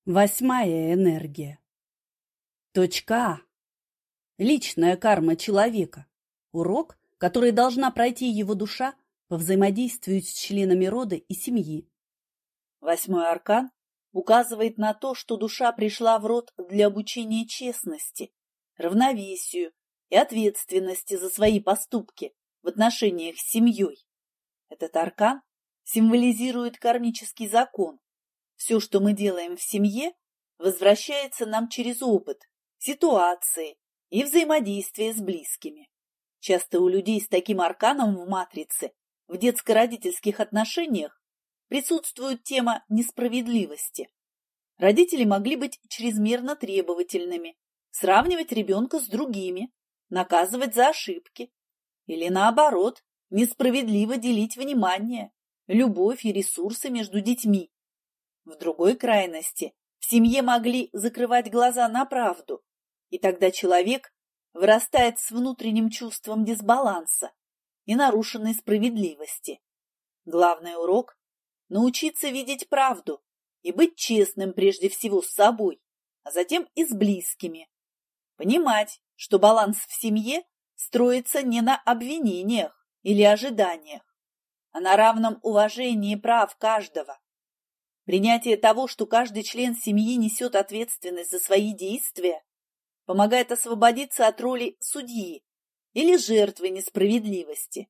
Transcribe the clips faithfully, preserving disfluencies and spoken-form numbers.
Восьмая энергия. Точка А. Личная карма человека. Урок, который должна пройти его душа по взаимодействию с членами рода и семьи. Восьмой аркан указывает на то, что душа пришла в род для обучения честности, равновесию и ответственности за свои поступки в отношениях с семьей. Этот аркан символизирует кармический закон. Все, что мы делаем в семье, возвращается нам через опыт, ситуации и взаимодействие с близкими. Часто у людей с таким арканом в матрице в детско-родительских отношениях присутствует тема несправедливости. Родители могли быть чрезмерно требовательными, сравнивать ребенка с другими, наказывать за ошибки или, наоборот, несправедливо делить внимание, любовь и ресурсы между детьми. В другой крайности в семье могли закрывать глаза на правду, и тогда человек вырастает с внутренним чувством дисбаланса и нарушенной справедливости. Главный урок – научиться видеть правду и быть честным прежде всего с собой, а затем и с близкими. Понимать, что баланс в семье строится не на обвинениях или ожиданиях, а на равном уважении прав каждого. Принятие того, что каждый член семьи несет ответственность за свои действия, помогает освободиться от роли судьи или жертвы несправедливости.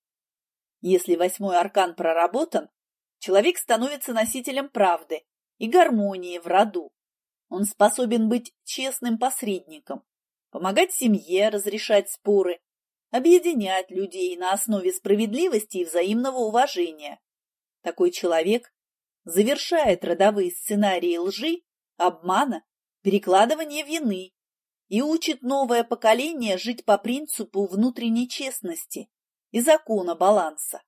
Если восьмой аркан проработан, человек становится носителем правды и гармонии в роду. Он способен быть честным посредником, помогать семье разрешать споры, объединять людей на основе справедливости и взаимного уважения. Такой человек завершает родовые сценарии лжи, обмана, перекладывания вины и учит новое поколение жить по принципу внутренней честности и закона баланса.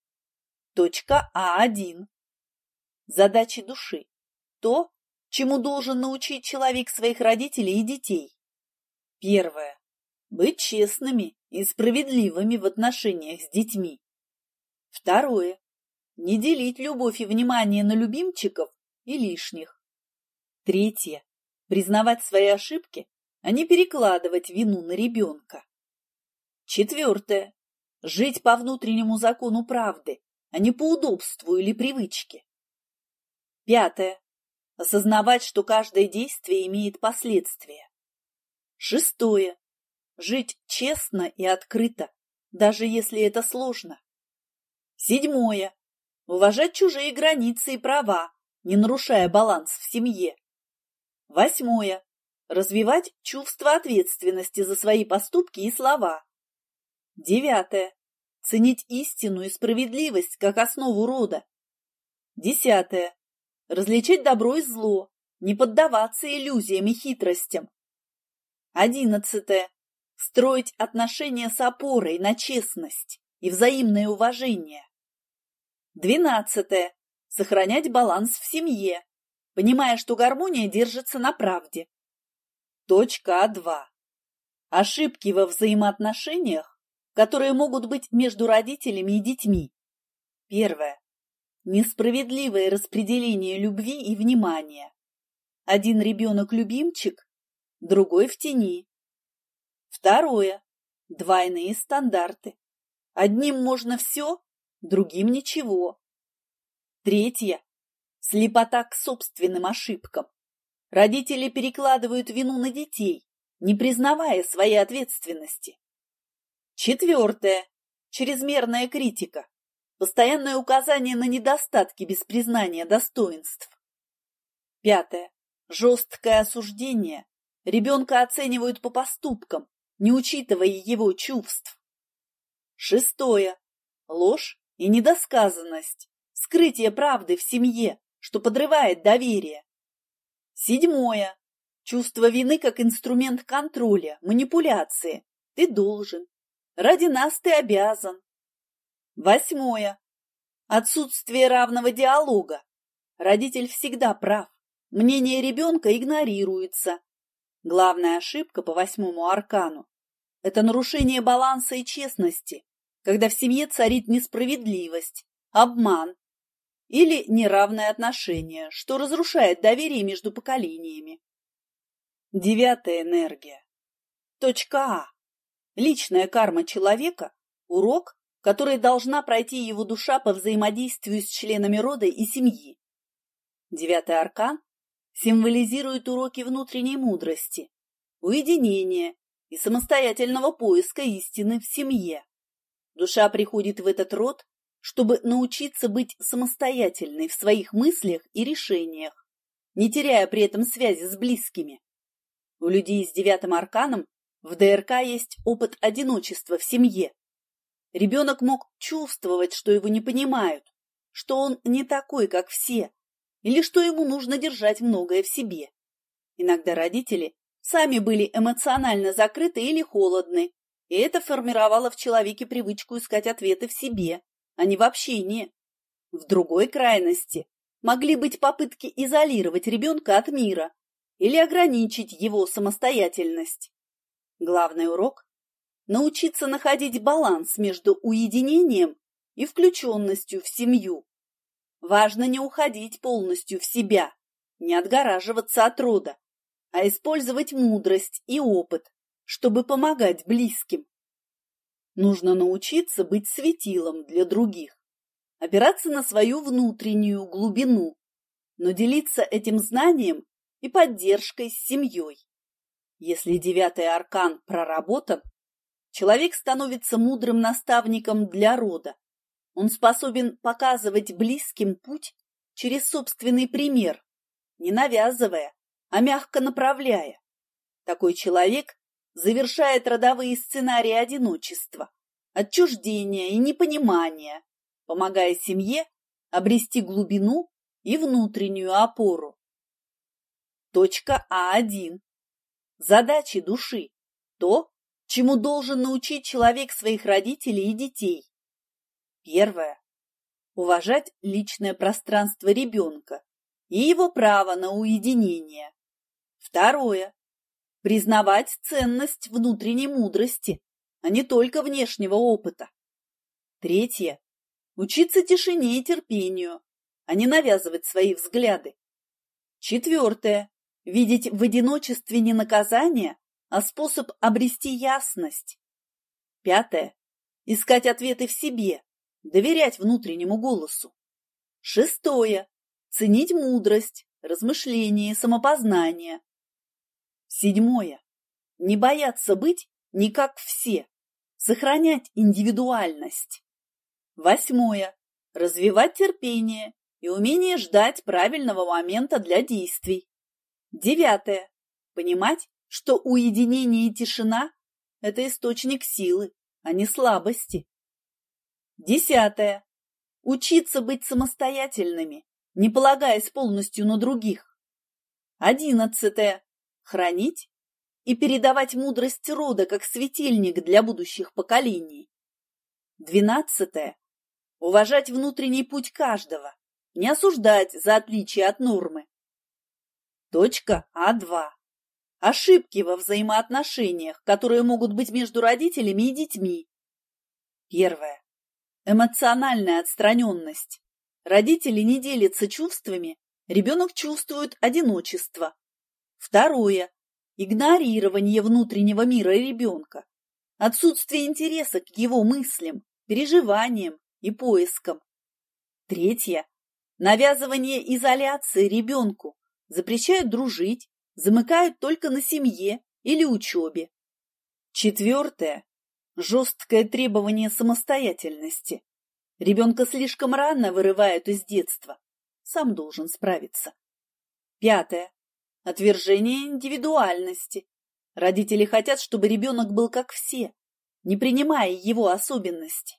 Точка А один. Задачи души. То, чему должен научить человек своих родителей и детей. Первое. Быть честными и справедливыми в отношениях с детьми. Второе. Не делить любовь и внимание на любимчиков и лишних. Третье. Признавать свои ошибки, а не перекладывать вину на ребенка. Четвертое. Жить по внутреннему закону правды, а не по удобству или привычке. Пятое. Осознавать, что каждое действие имеет последствия. Шестое. Жить честно и открыто, даже если это сложно. Седьмое. Уважать чужие границы и права, не нарушая баланс в семье. Восьмое. Развивать чувство ответственности за свои поступки и слова. Девятое. Ценить истину и справедливость как основу рода. Десятое. Различать добро и зло, не поддаваться иллюзиям и хитростям. Одиннадцатое. Строить отношения с опорой на честность и взаимное уважение. Двенадцатое. Сохранять баланс в семье, понимая, что гармония держится на правде. Точка А два. Ошибки во взаимоотношениях, которые могут быть между родителями и детьми. Первое. Несправедливое распределение любви и внимания. Один ребенок любимчик, другой в тени. Второе. Двойные стандарты. Одним можно все, другим ничего. Третье. Слепота к собственным ошибкам. Родители перекладывают вину на детей, не признавая своей ответственности. Четвертое. Чрезмерная критика. Постоянное указание на недостатки без признания достоинств. Пятое. Жесткое осуждение. Ребенка оценивают по поступкам, не учитывая его чувств. Шестое. Ложь и недосказанность. Скрытие правды в семье, что подрывает доверие. Седьмое. Чувство вины как инструмент контроля, манипуляции. Ты должен. Ради нас ты обязан. Восьмое. Отсутствие равного диалога. Родитель всегда прав. Мнение ребенка игнорируется. Главная ошибка по восьмому аркану – это нарушение баланса и честности, когда в семье царит несправедливость, обман или неравное отношение, что разрушает доверие между поколениями. Девятая энергия. Точка А. Личная карма человека – урок, который должна пройти его душа по взаимодействию с членами рода и семьи. Девятый аркан символизирует уроки внутренней мудрости, уединения и самостоятельного поиска истины в семье. Душа приходит в этот род, чтобы научиться быть самостоятельной в своих мыслях и решениях, не теряя при этом связи с близкими. У людей с девятым арканом в ДРК есть опыт одиночества в семье. Ребенок мог чувствовать, что его не понимают, что он не такой, как все, или что ему нужно держать многое в себе. Иногда родители сами были эмоционально закрыты или холодны, и это формировало в человеке привычку искать ответы в себе, а не в общении. В другой крайности могли быть попытки изолировать ребенка от мира или ограничить его самостоятельность. Главный урок – научиться находить баланс между уединением и включенностью в семью. Важно не уходить полностью в себя, не отгораживаться от рода, а использовать мудрость и опыт, чтобы помогать близким. Нужно научиться быть светилом для других, опираться на свою внутреннюю глубину, но делиться этим знанием и поддержкой с семьей. Если девятый аркан проработан, человек становится мудрым наставником для рода. Он способен показывать близким путь через собственный пример, не навязывая, а мягко направляя. Такой человек завершает родовые сценарии одиночества, отчуждения и непонимания, помогая семье обрести глубину и внутреннюю опору. Точка А один. Задачи души – то, чему должен научить человек своих родителей и детей. Первое. Уважать личное пространство ребенка и его право на уединение. Второе. Признавать ценность внутренней мудрости, а не только внешнего опыта. Третье. Учиться тишине и терпению, а не навязывать свои взгляды. Четвертое. Видеть в одиночестве не наказание, а способ обрести ясность. Пятое. Искать ответы в себе, доверять внутреннему голосу. Шестое. Ценить мудрость, размышление и самопознание. Седьмое. Не бояться быть не как все, сохранять индивидуальность. Восьмое. Развивать терпение и умение ждать правильного момента для действий. Девятое. Понимать, что уединение и тишина – это источник силы, а не слабости. Десятое. Учиться быть самостоятельными, не полагаясь полностью на других. Одиннадцатое. Хранить и передавать мудрость рода как светильник для будущих поколений. Двенадцатое. Уважать внутренний путь каждого, не осуждать за отличие от нормы. Точка А два. Ошибки во взаимоотношениях, которые могут быть между родителями и детьми. Первое. Эмоциональная отстраненность. Родители не делятся чувствами, ребенок чувствует одиночество. Второе. Игнорирование внутреннего мира ребенка. Отсутствие интереса к его мыслям, переживаниям и поискам. Третье. Навязывание изоляции ребенку. Запрещают дружить, замыкают только на семье или учебе. Четвертое. Жесткое требование самостоятельности. Ребенка слишком рано вырывают из детства. Сам должен справиться. Пятое. Отвержение индивидуальности. Родители хотят, чтобы ребенок был как все, не принимая его особенности.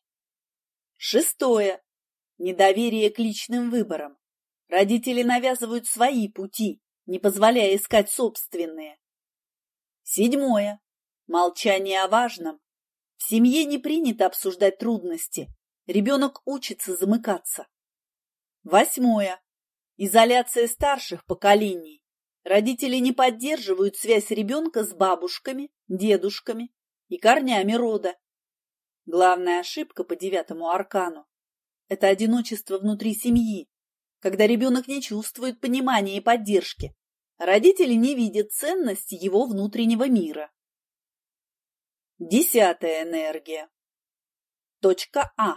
Шестое. Недоверие к личным выборам. Родители навязывают свои пути, не позволяя искать собственные. Седьмое. Молчание о важном. В семье не принято обсуждать трудности. Ребенок учится замыкаться. Восьмое. Изоляция старших поколений. Родители не поддерживают связь ребенка с бабушками, дедушками и корнями рода. Главная ошибка по девятому аркану – это одиночество внутри семьи, когда ребенок не чувствует понимания и поддержки, родители не видят ценности его внутреннего мира. Десятая энергия. Точка А.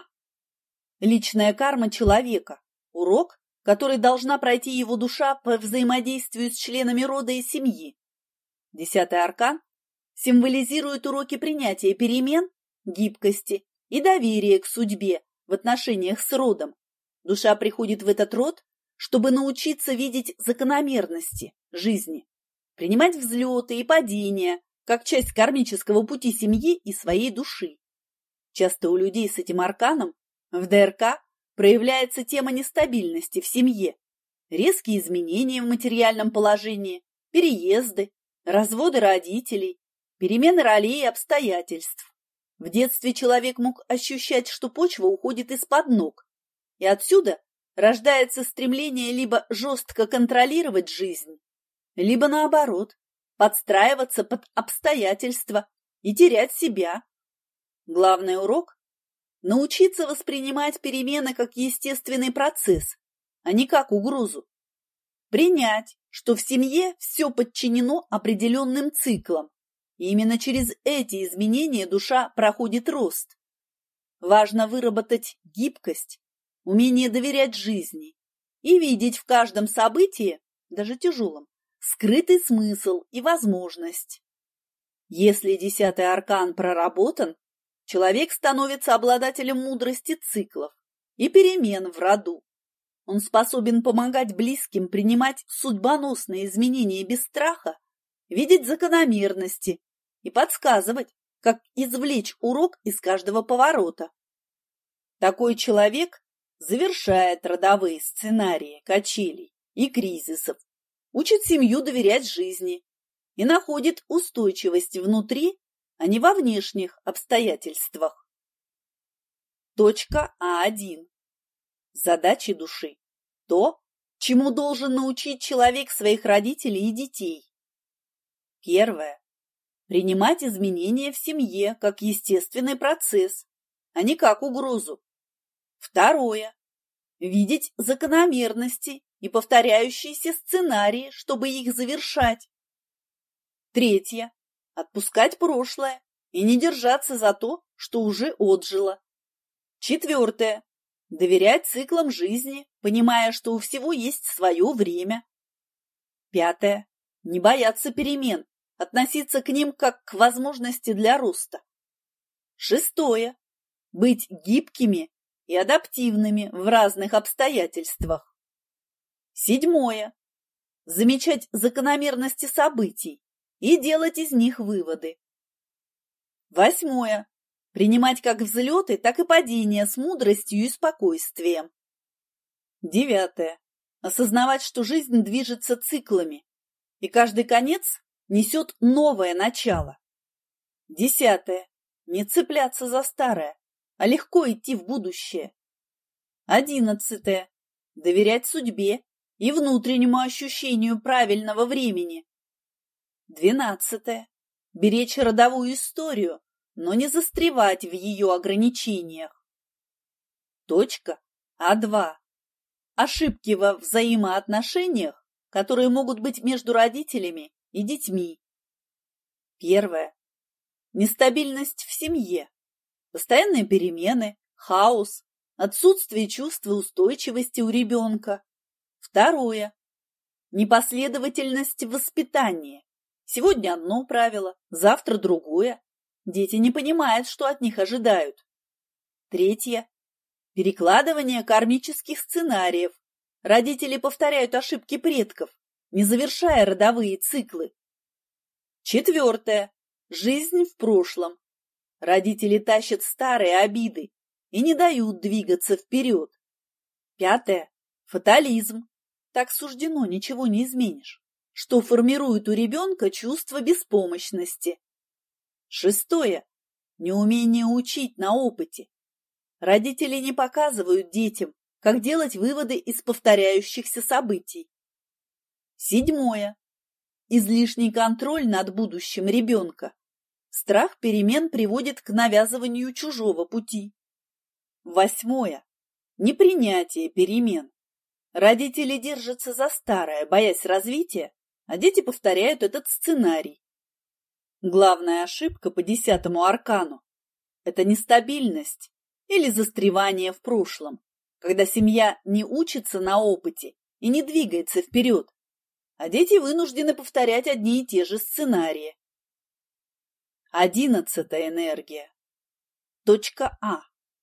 Личная карма человека. Урок, который должна пройти его душа по взаимодействию с членами рода и семьи. Десятый аркан символизирует уроки принятия перемен, гибкости и доверия к судьбе в отношениях с родом. Душа приходит в этот род, чтобы научиться видеть закономерности жизни, принимать взлеты и падения, как часть кармического пути семьи и своей души. Часто у людей с этим арканом в ДРК проявляется тема нестабильности в семье, резкие изменения в материальном положении, переезды, разводы родителей, перемены ролей и обстоятельств. В детстве человек мог ощущать, что почва уходит из-под ног, и отсюда рождается стремление либо жестко контролировать жизнь, либо наоборот, подстраиваться под обстоятельства и терять себя. Главный урок – научиться воспринимать перемены как естественный процесс, а не как угрозу. Принять, что в семье все подчинено определенным циклам, и именно через эти изменения душа проходит рост. Важно выработать гибкость, умение доверять жизни и видеть в каждом событии, даже тяжелом, скрытый смысл и возможность. Если десятый аркан проработан, человек становится обладателем мудрости циклов и перемен в роду. Он способен помогать близким принимать судьбоносные изменения без страха, видеть закономерности и подсказывать, как извлечь урок из каждого поворота. Такой человек завершает родовые сценарии качелей и кризисов, учит семью доверять жизни и находит устойчивость внутри, а не во внешних обстоятельствах. Точка А один. Задачи души. То, чему должен научить человек своих родителей и детей. Первое. Принимать изменения в семье как естественный процесс, а не как угрозу. Второе. Видеть закономерности и повторяющиеся сценарии, чтобы их завершать. Третье. Отпускать прошлое и не держаться за то, что уже отжило. Четвертое. Доверять циклам жизни, понимая, что у всего есть свое время. Пятое. Не бояться перемен, относиться к ним как к возможности для роста. Шестое. Быть гибкими и адаптивными в разных обстоятельствах. Седьмое. Замечать закономерности событий и делать из них выводы. Восьмое. Принимать как взлеты, так и падения с мудростью и спокойствием. Девятое. Осознавать, что жизнь движется циклами, и каждый конец несет новое начало. Десятое. Не цепляться за старое, а легко идти в будущее. Одиннадцатое. Доверять судьбе и внутреннему ощущению правильного времени. Двенадцатое. Беречь родовую историю, но не застревать в ее ограничениях. Точка А два. Ошибки во взаимоотношениях, которые могут быть между родителями и детьми. Первое. Нестабильность в семье, постоянные перемены, хаос, отсутствие чувства устойчивости у ребенка. Второе. Непоследовательность в воспитании. Сегодня одно правило, завтра другое. Дети не понимают, что от них ожидают. Третье. Перекладывание кармических сценариев. Родители повторяют ошибки предков, не завершая родовые циклы. Четвертое. Жизнь в прошлом. Родители тащат старые обиды и не дают двигаться вперед. Пятое. Фатализм. Так суждено, ничего не изменишь, что формирует у ребенка чувство беспомощности. Шестое. Неумение учить на опыте. Родители не показывают детям, как делать выводы из повторяющихся событий. Седьмое. Излишний контроль над будущим ребенка. Страх перемен приводит к навязыванию чужого пути. Восьмое. Непринятие перемен. Родители держатся за старое, боясь развития, а дети повторяют этот сценарий. Главная ошибка по десятому аркану – это нестабильность или застревание в прошлом, когда семья не учится на опыте и не двигается вперед, а дети вынуждены повторять одни и те же сценарии. Одиннадцатая энергия. Точка А.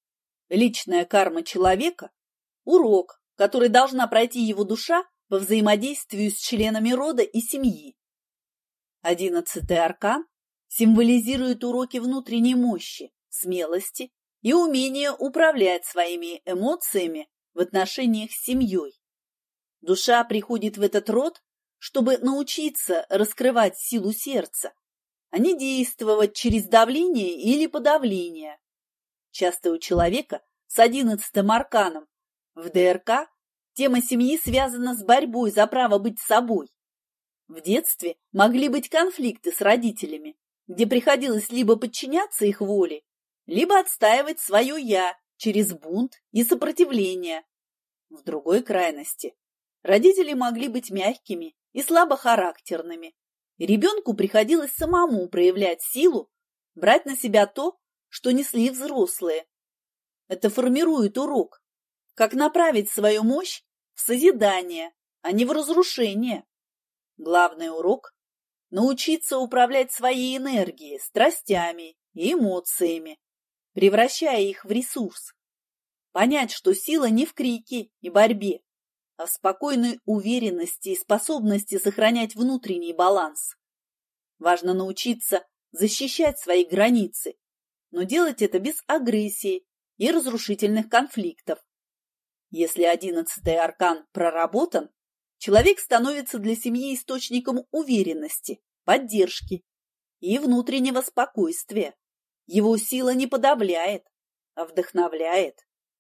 Личная карма человека – урок, который должна пройти его душа по взаимодействию с членами рода и семьи. Одиннадцатый аркан символизирует уроки внутренней мощи, смелости и умения управлять своими эмоциями в отношениях с семьей. Душа приходит в этот род, чтобы научиться раскрывать силу сердца, а не действовать через давление или подавление. Часто у человека с одиннадцатым арканом в ДРК тема семьи связана с борьбой за право быть собой. В детстве могли быть конфликты с родителями, где приходилось либо подчиняться их воле, либо отстаивать свое «я» через бунт и сопротивление. В другой крайности родители могли быть мягкими и слабохарактерными, и ребенку приходилось самому проявлять силу, брать на себя то, что несли взрослые. Это формирует урок, как направить свою мощь в созидание, а не в разрушение. Главный урок – научиться управлять своей энергией, страстями и эмоциями, превращая их в ресурс. Понять, что сила не в крике и борьбе, а в спокойной уверенности и способности сохранять внутренний баланс. Важно научиться защищать свои границы, но делать это без агрессии и разрушительных конфликтов. Если одиннадцатый аркан проработан, человек становится для семьи источником уверенности, поддержки и внутреннего спокойствия. Его сила не подавляет, а вдохновляет.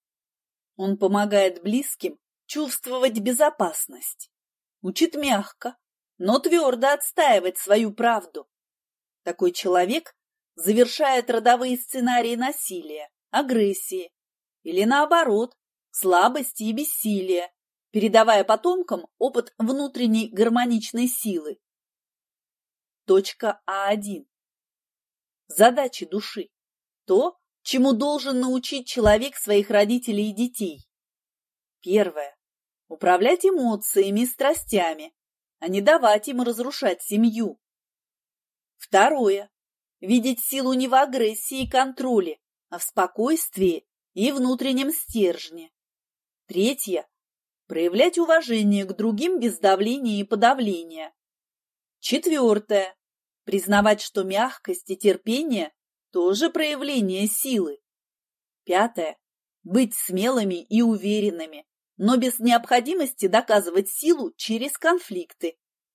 Он помогает близким чувствовать безопасность, учит мягко, но твердо отстаивать свою правду. Такой человек завершает родовые сценарии насилия, агрессии или, наоборот, слабости и бессилия, передавая потомкам опыт внутренней гармоничной силы. Точка А один. Задачи души. То, чему должен научить человек своих родителей и детей. Первое. Управлять эмоциями и страстями, а не давать им разрушать семью. Второе. Видеть силу не в агрессии и контроле, а в спокойствии и внутреннем стержне. Третье. Проявлять уважение к другим без давления и подавления. Четвертое. Признавать, что мягкость и терпение тоже проявление силы. Пятое. Быть смелыми и уверенными, но без необходимости доказывать силу через конфликты.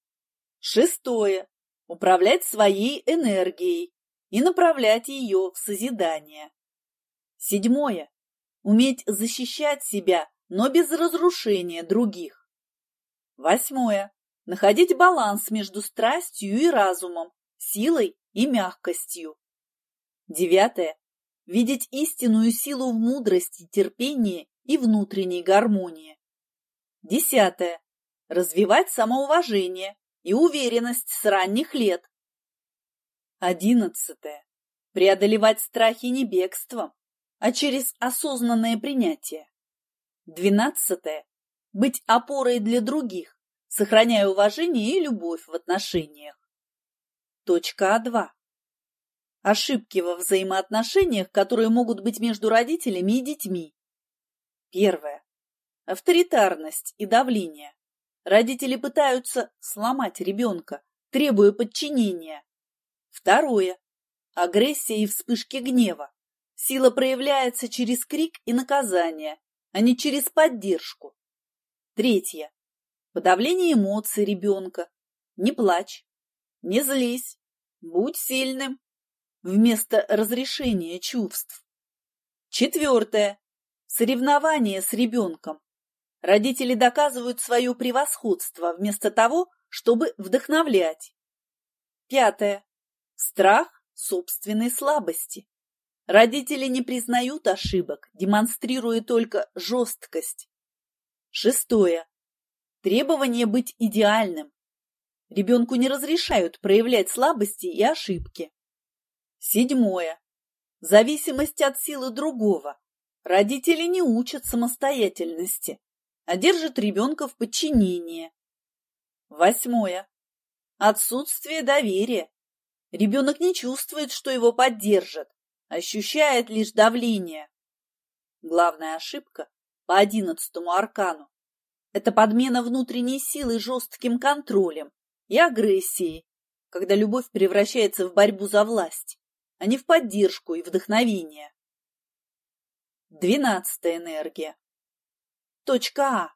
Шестое. Управлять своей энергией и направлять ее в созидание. Седьмое. Уметь защищать себя, но без разрушения других. Восьмое. Находить баланс между страстью и разумом, силой и мягкостью. Девятое. Видеть истинную силу в мудрости, терпении и внутренней гармонии. Десятое. Развивать самоуважение и уверенность с ранних лет. Одиннадцатое. Преодолевать страхи не бегством, а через осознанное принятие. Двенадцатое. Быть опорой для других, сохраняя уважение и любовь в отношениях. Точка А два. Ошибки во взаимоотношениях, которые могут быть между родителями и детьми. Первое. Авторитарность и давление. Родители пытаются сломать ребенка, требуя подчинения. Второе. Агрессия и вспышки гнева. Сила проявляется через крик и наказание, а не через поддержку. Третье. Подавление эмоций ребенка. Не плачь, не злись, будь сильным. Вместо разрешения чувств. Четвертое. Соревнование с ребенком. Родители доказывают свое превосходство вместо того, чтобы вдохновлять. Пятое. Страх собственной слабости. Родители не признают ошибок, демонстрируя только жесткость. Шестое. Требование быть идеальным. Ребенку не разрешают проявлять слабости и ошибки. Седьмое. Зависимость от силы другого. Родители не учат самостоятельности, а держат ребенка в подчинении. Восьмое. Отсутствие доверия. Ребенок не чувствует, что его поддержат, ощущает лишь давление. Главная ошибка по одиннадцатому аркану – это подмена внутренней силы жестким контролем и агрессией, когда любовь превращается в борьбу за власть, а не в поддержку и вдохновение. Двенадцатая энергия. Точка А.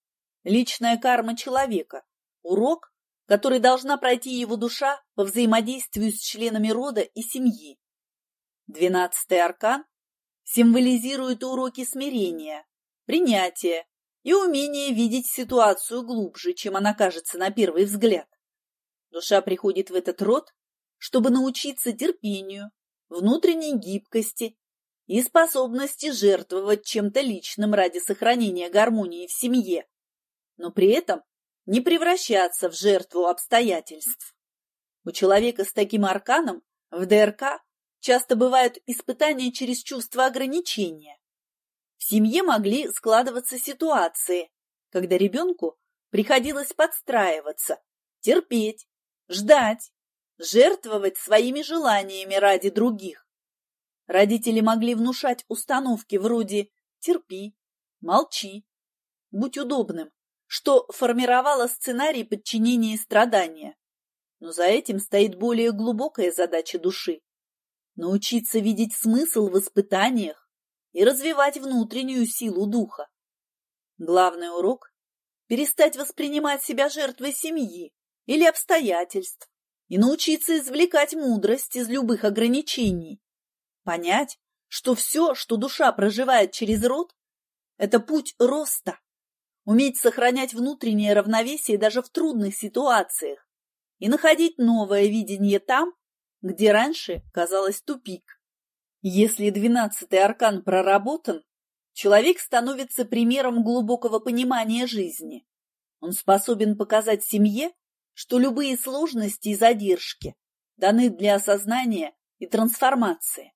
Личная карма человека. Урок, который должна пройти его душа по взаимодействию с членами рода и семьи. Двенадцатый аркан символизирует уроки смирения, принятия и умения видеть ситуацию глубже, чем она кажется на первый взгляд. Душа приходит в этот род, чтобы научиться терпению, внутренней гибкости и способности жертвовать чем-то личным ради сохранения гармонии в семье, но при этом не превращаться в жертву обстоятельств. У человека с таким арканом в ДРК часто бывают испытания через чувство ограничения. В семье могли складываться ситуации, когда ребенку приходилось подстраиваться, терпеть, ждать, жертвовать своими желаниями ради других. Родители могли внушать установки вроде «терпи», «молчи», «будь удобным», что формировало сценарий подчинения и страдания. Но за этим стоит более глубокая задача души – научиться видеть смысл в испытаниях и развивать внутреннюю силу духа. Главный урок – перестать воспринимать себя жертвой семьи или обстоятельств и научиться извлекать мудрость из любых ограничений. Понять, что все, что душа проживает через род – это путь роста. Уметь сохранять внутреннее равновесие даже в трудных ситуациях и находить новое видение там, где раньше казалось тупик. Если двенадцатый аркан проработан, человек становится примером глубокого понимания жизни. Он способен показать семье, что любые сложности и задержки даны для осознания и трансформации.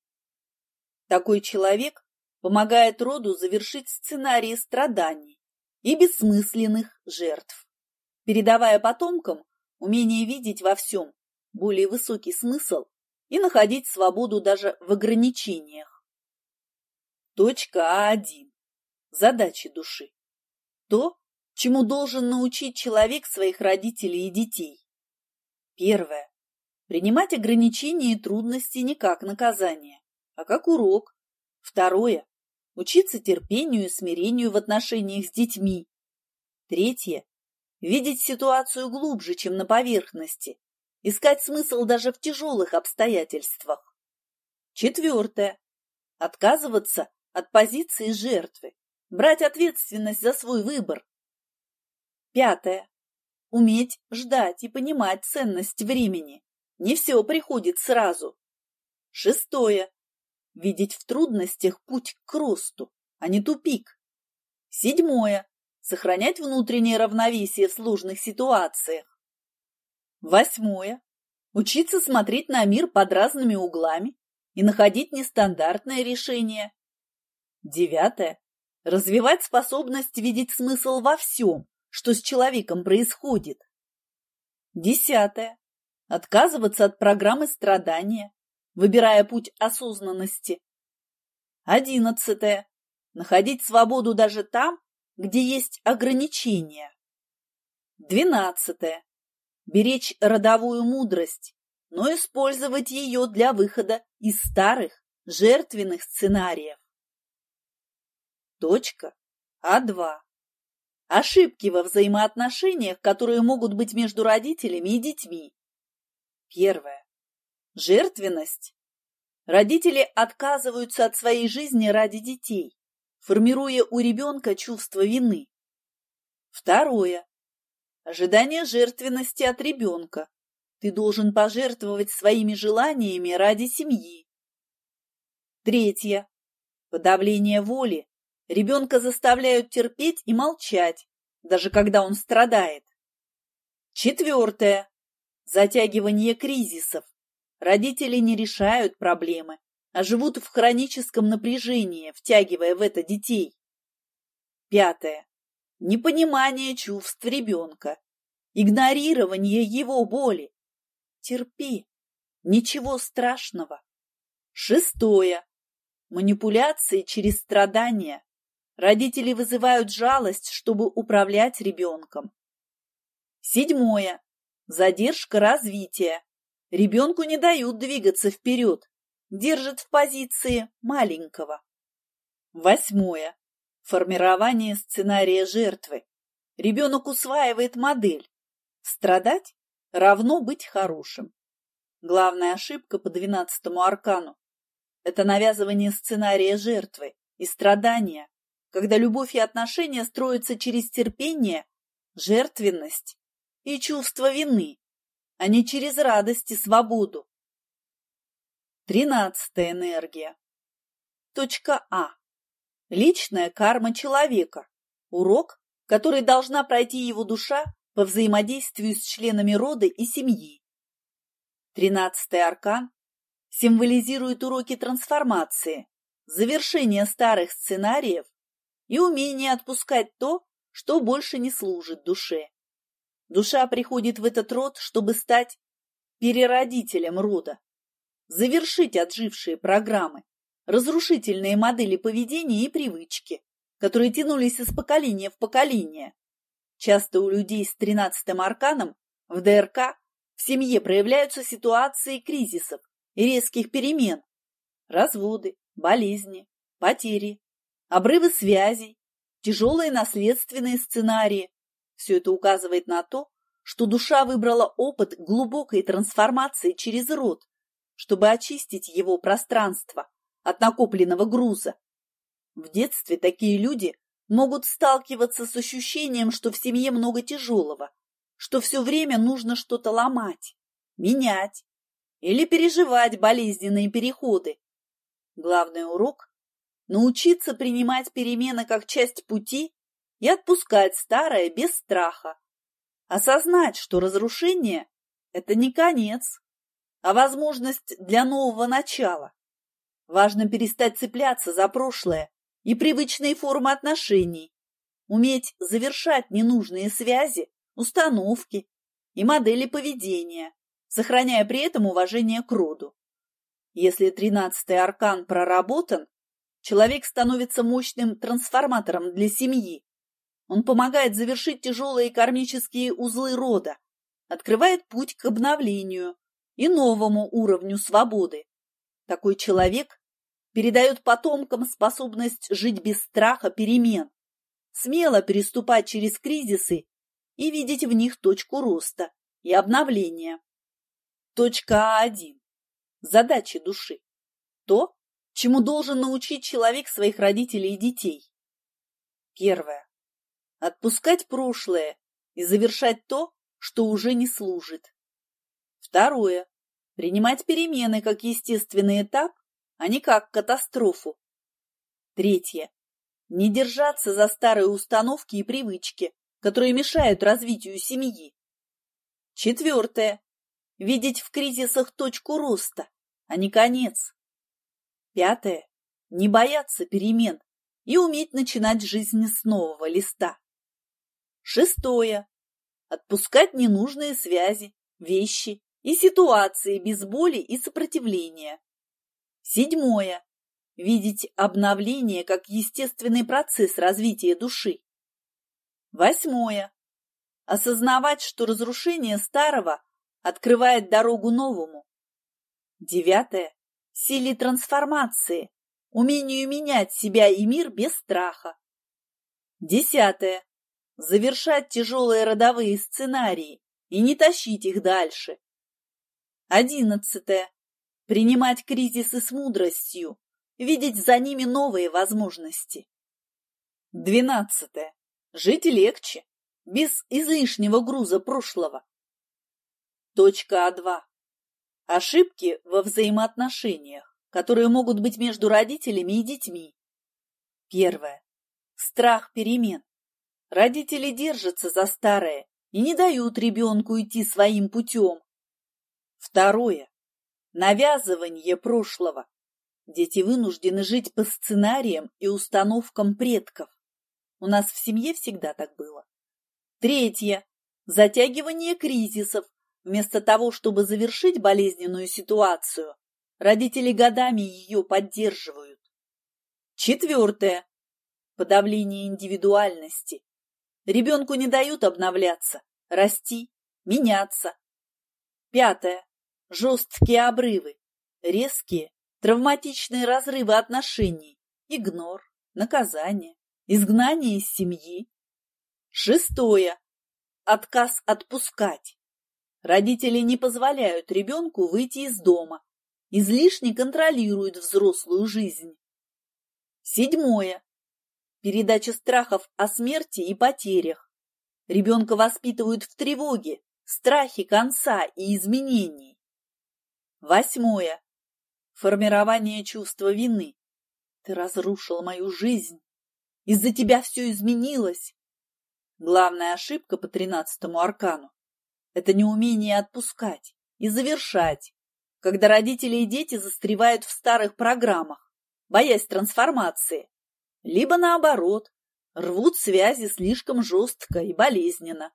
Такой человек помогает роду завершить сценарий страданий и бессмысленных жертв, передавая потомкам умение видеть во всем более высокий смысл и находить свободу даже в ограничениях. Точка А1. Задачи души. То, чему должен научить человек своих родителей и детей. Первое. Принимать ограничения и трудности не как наказание, а как урок. Второе. Учиться терпению и смирению в отношениях с детьми. Третье. Видеть ситуацию глубже, чем на поверхности. Искать смысл даже в тяжелых обстоятельствах. Четвертое. Отказываться от позиции жертвы. Брать ответственность за свой выбор. Пятое. Уметь ждать и понимать ценность времени. Не все приходит сразу. Шестое. Видеть в трудностях путь к росту, а не тупик. Седьмое. Сохранять внутреннее равновесие в сложных ситуациях. Восьмое. Учиться смотреть на мир под разными углами и находить нестандартное решение. Девятое. Развивать способность видеть смысл во всем, что с человеком происходит. Десятое. Отказываться от программы страдания, выбирая путь осознанности. Одиннадцатое. Находить свободу даже там, где есть ограничения. Двенадцатое. Беречь родовую мудрость, но использовать ее для выхода из старых, жертвенных сценариев. Точка А2. Ошибки во взаимоотношениях, которые могут быть между родителями и детьми. Первое. Жертвенность. Родители отказываются от своей жизни ради детей, формируя у ребенка чувство вины. Второе. Ожидание жертвенности от ребенка. Ты должен пожертвовать своими желаниями ради семьи. Третье. Подавление воли, Ребенка заставляют терпеть и молчать, даже когда он страдает. Четвертое. Затягивание кризисов. Родители не решают проблемы, а живут в хроническом напряжении, втягивая в это детей. Пятое. Непонимание чувств ребенка. Игнорирование его боли. Терпи. Ничего страшного. Шестое. Манипуляции через страдания. Родители вызывают жалость, чтобы управлять ребенком. Седьмое. Задержка развития. Ребенку не дают двигаться вперед, держат в позиции маленького. Восьмое. Формирование сценария жертвы. Ребенок усваивает модель. Страдать равно быть хорошим. Главная ошибка по двенадцатому аркану – это навязывание сценария жертвы и страдания, когда любовь и отношения строятся через терпение, жертвенность и чувство вины, а не через радость и свободу. Тринадцатая энергия. Точка А. Личная карма человека. Урок, который должна пройти его душа по взаимодействию с членами рода и семьи. Тринадцатый аркан символизирует уроки трансформации, завершение старых сценариев и умение отпускать то, что больше не служит душе. Душа приходит в этот род, чтобы стать переродителем рода, завершить отжившие программы, разрушительные модели поведения и привычки, которые тянулись из поколения в поколение. Часто у людей с тринадцатым арканом в ДРК в семье проявляются ситуации кризисов и резких перемен, разводы, болезни, потери, обрывы связей, тяжелые наследственные сценарии. Все это указывает на то, что душа выбрала опыт глубокой трансформации через род, чтобы очистить его пространство от накопленного груза. В детстве такие люди могут сталкиваться с ощущением, что в семье много тяжелого, что все время нужно что-то ломать, менять или переживать болезненные переходы. Главный урок – научиться принимать перемены как часть пути и отпускать старое без страха. Осознать, что разрушение – это не конец, а возможность для нового начала. Важно перестать цепляться за прошлое и привычные формы отношений, уметь завершать ненужные связи, установки и модели поведения, сохраняя при этом уважение к роду. Если тринадцатый аркан проработан, человек становится мощным трансформатором для семьи. Он помогает завершить тяжелые кармические узлы рода, открывает путь к обновлению и новому уровню свободы. Такой человек передает потомкам способность жить без страха перемен, смело переступать через кризисы и видеть в них точку роста и обновления. Точка А1. Задачи души. То, чему должен научить человек своих родителей и детей. Первое. Отпускать прошлое и завершать то, что уже не служит. Второе. Принимать перемены как естественный этап, а не как катастрофу. Третье. Не держаться за старые установки и привычки, которые мешают развитию семьи. Четвертое. Видеть в кризисах точку роста, а не конец. Пятое. Не бояться перемен и уметь начинать жизнь с нового листа. Шестое. Отпускать ненужные связи, вещи и ситуации без боли и сопротивления. Седьмое. Видеть обновление как естественный процесс развития души. Восьмое. Осознавать, что разрушение старого открывает дорогу новому. Девятое. Силе трансформации, умению менять себя и мир без страха. Десятое. Завершать тяжелые родовые сценарии и не тащить их дальше. Одиннадцатое. Принимать кризисы с мудростью, видеть за ними новые возможности. Двенадцатое. Жить легче, без излишнего груза прошлого. Точка А2. Ошибки во взаимоотношениях, которые могут быть между родителями и детьми. Первое. Страх перемен. Родители держатся за старое и не дают ребенку идти своим путем. Второе. Навязывание прошлого. Дети вынуждены жить по сценариям и установкам предков. У нас в семье всегда так было. Третье. Затягивание кризисов. Вместо того, чтобы завершить болезненную ситуацию, родители годами ее поддерживают. Четвертое. Подавление индивидуальности. Ребенку не дают обновляться, расти, меняться. Пятое. Жесткие обрывы, резкие, травматичные разрывы отношений, игнор, наказание, изгнание из семьи. Шестое. Отказ отпускать. Родители не позволяют ребенку выйти из дома, излишне контролируют взрослую жизнь. Седьмое. Передача страхов о смерти и потерях. Ребенка воспитывают в тревоге, страхе конца и изменений. Восьмое. Формирование чувства вины. Ты разрушил мою жизнь. Из-за тебя все изменилось. Главная ошибка по тринадцатому аркану – это неумение отпускать и завершать, когда родители и дети застревают в старых программах, боясь трансформации, либо наоборот, рвут связи слишком жестко и болезненно.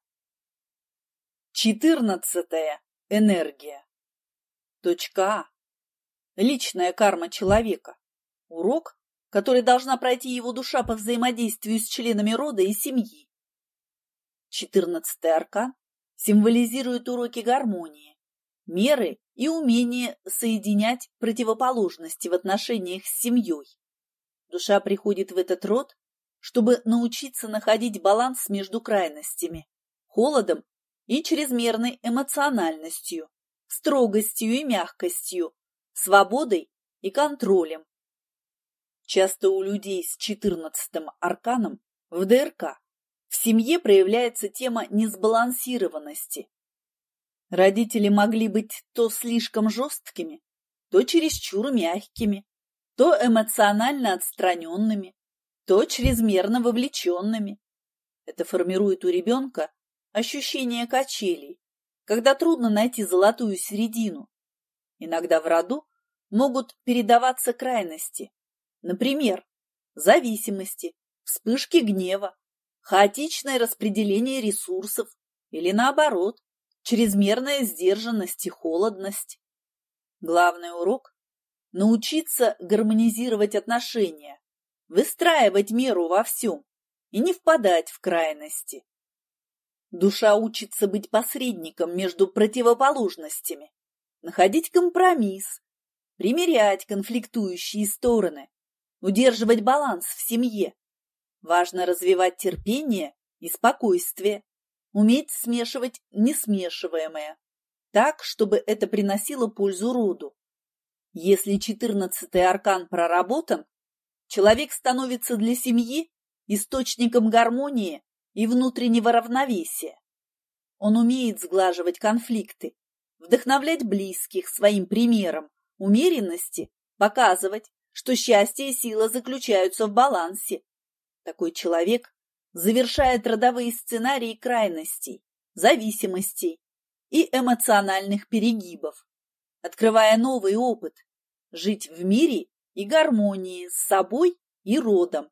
Четырнадцатая энергия. Точка А. Личная карма человека. Урок, который должна пройти его душа по взаимодействию с членами рода и семьи. Четырнадцатый аркан символизирует уроки гармонии, меры и умение соединять противоположности в отношениях с семьей. Душа приходит в этот род, чтобы научиться находить баланс между крайностями, холодом и чрезмерной эмоциональностью, строгостью и мягкостью, свободой и контролем. Часто у людей с четырнадцатым арканом в ДРК в семье проявляется тема несбалансированности. Родители могли быть то слишком жесткими, то чересчур мягкими, то эмоционально отстраненными, то чрезмерно вовлеченными. Это формирует у ребенка ощущение качелей, когда трудно найти золотую середину. Иногда в роду могут передаваться крайности, например, зависимости, вспышки гнева, хаотичное распределение ресурсов или, наоборот, чрезмерная сдержанность и холодность. Главный урок – научиться гармонизировать отношения, выстраивать меру во всем и не впадать в крайности. Душа учится быть посредником между противоположностями, находить компромисс, примирять конфликтующие стороны, удерживать баланс в семье. Важно развивать терпение и спокойствие, уметь смешивать несмешиваемое, так, чтобы это приносило пользу роду. Если четырнадцатый аркан проработан, человек становится для семьи источником гармонии и внутреннего равновесия. Он умеет сглаживать конфликты, вдохновлять близких своим примером умеренности, показывать, что счастье и сила заключаются в балансе. Такой человек завершает родовые сценарии крайностей, зависимостей и эмоциональных перегибов, открывая новый опыт – жить в мире и гармонии с собой и родом.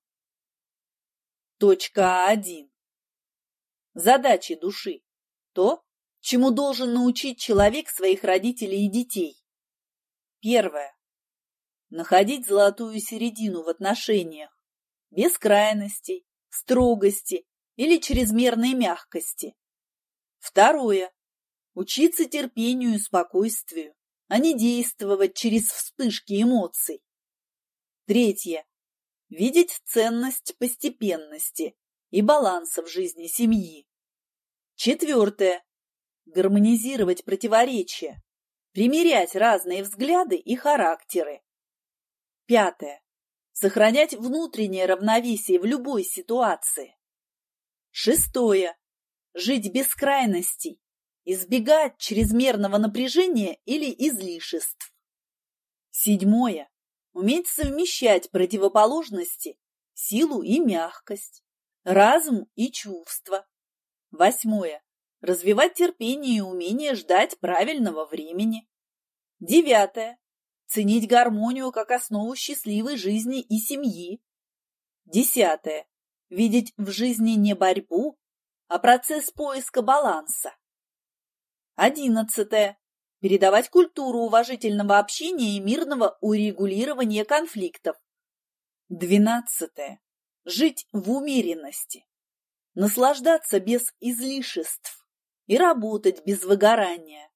Точка один. Задачи души – то, чему должен научить человек своих родителей и детей. Первое. Находить золотую середину в отношениях, без крайностей, строгости или чрезмерной мягкости. Второе. Учиться терпению и спокойствию, а не действовать через вспышки эмоций. Третье. Видеть ценность постепенности и баланса в жизни семьи. Четвертое. Гармонизировать противоречия, примирять разные взгляды и характеры. Пятое. Сохранять внутреннее равновесие в любой ситуации. Шестое. Жить без крайностей, избегать чрезмерного напряжения или излишеств. Седьмое. Уметь совмещать противоположности силу и мягкость, разум и чувства. Восьмое. Развивать терпение и умение ждать правильного времени. Девятое. Ценить гармонию как основу счастливой жизни и семьи. Десятое. Видеть в жизни не борьбу, а процесс поиска баланса. Одиннадцатое. Передавать культуру уважительного общения и мирного урегулирования конфликтов. Двенадцатое. Жить в умеренности. Наслаждаться без излишеств и работать без выгорания.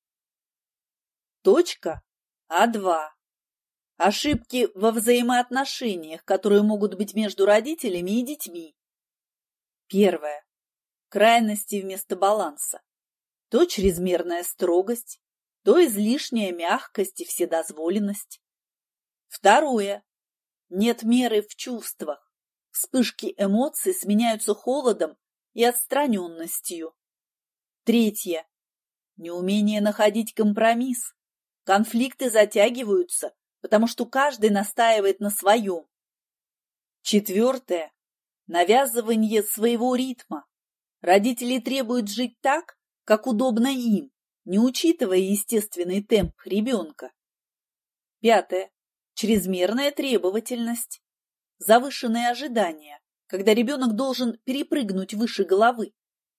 Точка А два. Ошибки во взаимоотношениях, которые могут быть между родителями и детьми. Первое. Крайности вместо баланса. То чрезмерная строгость, то излишняя мягкость и вседозволенность. Второе. Нет меры в чувствах. Вспышки эмоций сменяются холодом и отстраненностью. Третье. Неумение находить компромисс. Конфликты затягиваются, потому что каждый настаивает на своем. Четвертое. Навязывание своего ритма. Родители требуют жить так, как удобно им, не учитывая естественный темп ребенка. Пятое. Чрезмерная требовательность. Завышенные ожидания, когда ребенок должен перепрыгнуть выше головы.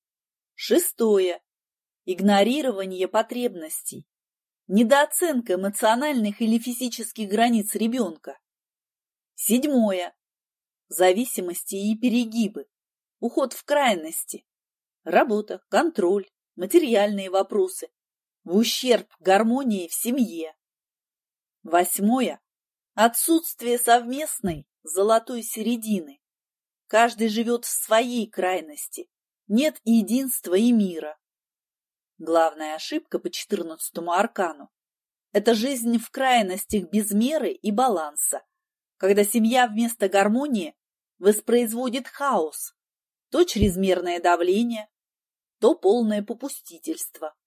Шестое. Игнорирование потребностей. Недооценка эмоциональных или физических границ ребенка. Седьмое. Зависимости и перегибы. Уход в крайности. Работа, контроль, материальные вопросы. В ущерб гармонии в семье. Восьмое. Отсутствие совместной золотой середины. Каждый живет в своей крайности. Нет единства и мира. Главная ошибка по четырнадцатому аркану – это жизнь в крайностях без меры и баланса, когда семья вместо гармонии воспроизводит хаос, то чрезмерное давление, то полное попустительство.